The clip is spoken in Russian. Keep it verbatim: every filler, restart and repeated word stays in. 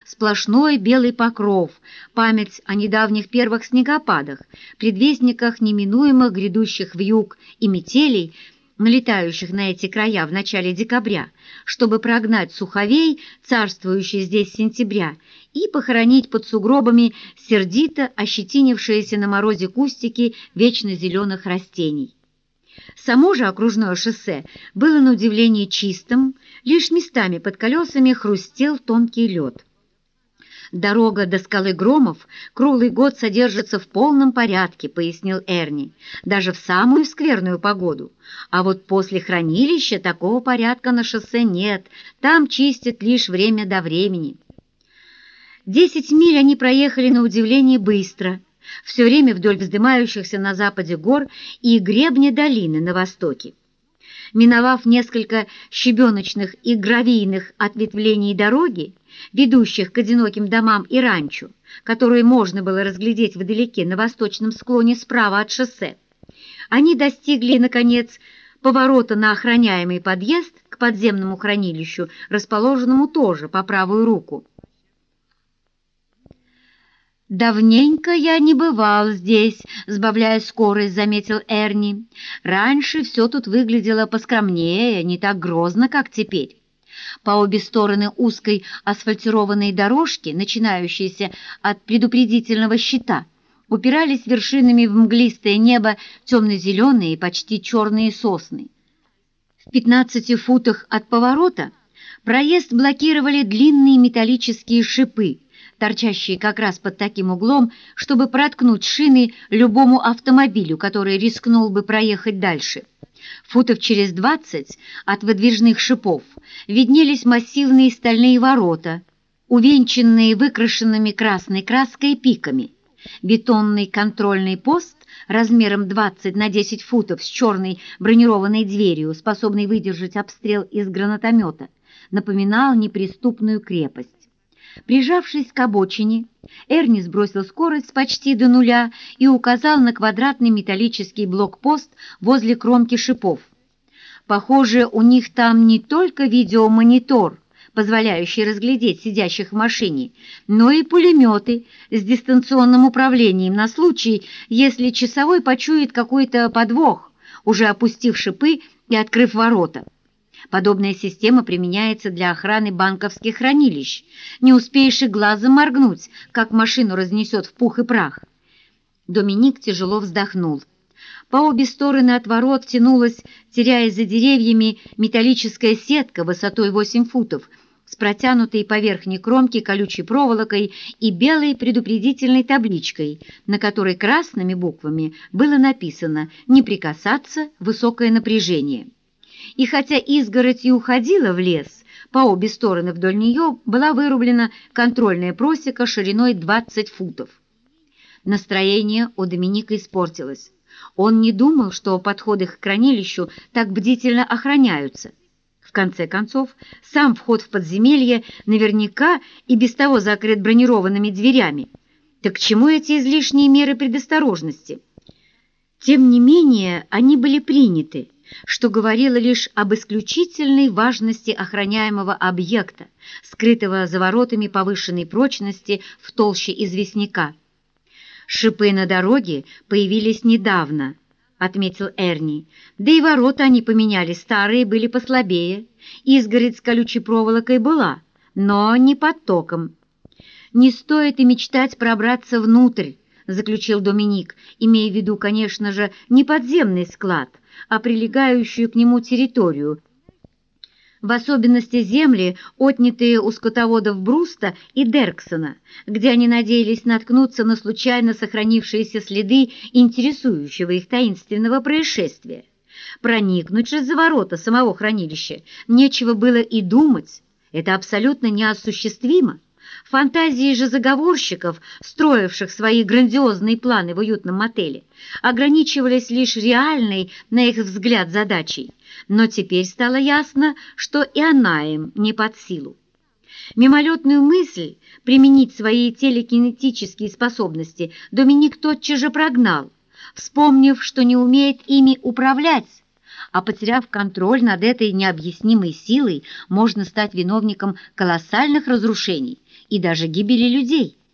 сплошной белый покров, память о недавних первых снегопадах, предвестниках неминуемых грядущих вьюг и метелей, налетающих на эти края в начале декабря, чтобы прогнать суховей, царствующий здесь с сентября, и похоронить под сугробами сердито ощетинившиеся на морозе кустики вечно зеленых растений. Само же окружное шоссе было на удивление чистым, лишь местами под колесами хрустел тонкий лед. «Дорога до скалы Громов круглый год содержится в полном порядке», — пояснил Эрни, «даже в самую скверную погоду. А вот после хранилища такого порядка на шоссе нет, там чистят лишь время до времени». Десять миль они проехали на удивление быстро, все время вдоль вздымающихся на западе гор и гребня долины на востоке. Миновав несколько щебеночных и гравийных ответвлений дороги, ведущих к одиноким домам и ранчо, которые можно было разглядеть вдалеке на восточном склоне справа от шоссе, они достигли, наконец, поворота на охраняемый подъезд к подземному хранилищу, расположенному тоже по правую руку. «Давненько я не бывал здесь», — сбавляя скорость, заметил Эрни. «Раньше все тут выглядело поскромнее, не так грозно, как теперь». По обе стороны узкой асфальтированной дорожки, начинающейся от предупредительного щита, упирались вершинами в мглистое небо темно-зеленые, почти черные сосны. В пятнадцати футах от поворота проезд блокировали длинные металлические шипы, торчащие как раз под таким углом, чтобы проткнуть шины любому автомобилю, который рискнул бы проехать дальше. Футов через двадцать от выдвижных шипов виднелись массивные стальные ворота, увенчанные выкрашенными красной краской пиками. Бетонный контрольный пост размером двадцать на десять футов с черной бронированной дверью, способной выдержать обстрел из гранатомета, напоминал неприступную крепость. Прижавшись к обочине, Эрни сбросил скорость почти до нуля и указал на квадратный металлический блокпост возле кромки шипов. Похоже, у них там не только видеомонитор, позволяющий разглядеть сидящих в машине, но и пулеметы с дистанционным управлением на случай, если часовой почует какой-то подвох, уже опустив шипы и открыв ворота. Подобная система применяется для охраны банковских хранилищ. Не успеешь и глазом моргнуть, как машину разнесет в пух и прах. Доминик тяжело вздохнул. По обе стороны от ворот тянулась, теряясь за деревьями, металлическая сетка высотой восемь футов с протянутой по верхней кромке колючей проволокой и белой предупредительной табличкой, на которой красными буквами было написано «Не прикасаться, высокое напряжение». И хотя изгородь и уходила в лес, по обе стороны вдоль нее была вырублена контрольная просека шириной двадцать футов. Настроение у Доминика испортилось. Он не думал, что подходы к хранилищу так бдительно охраняются. В конце концов, сам вход в подземелье наверняка и без того закрыт бронированными дверями. Так к чему эти излишние меры предосторожности? Тем не менее, они были приняты, что говорило лишь об исключительной важности охраняемого объекта, скрытого за воротами повышенной прочности в толще известняка. «Шипы на дороге появились недавно», — отметил Эрни, «да и ворота они поменяли, старые были послабее, изгородь с колючей проволокой была, но не под током». «Не стоит и мечтать пробраться внутрь», — заключил Доминик, имея в виду, конечно же, не подземный склад, а прилегающую к нему территорию, в особенности земли, отнятые у скотоводов Бруста и Дерксона, где они надеялись наткнуться на случайно сохранившиеся следы интересующего их таинственного происшествия. Проникнуть же за ворота самого хранилища нечего было и думать, это абсолютно неосуществимо. Фантазии же заговорщиков, строивших свои грандиозные планы в уютном мотеле, ограничивались лишь реальной, на их взгляд, задачей. Но теперь стало ясно, что и она им не под силу. Мимолетную мысль применить свои телекинетические способности Доминик тотчас же прогнал, вспомнив, что не умеет ими управлять, а потеряв контроль над этой необъяснимой силой, можно стать виновником колоссальных разрушений и даже гибели людей.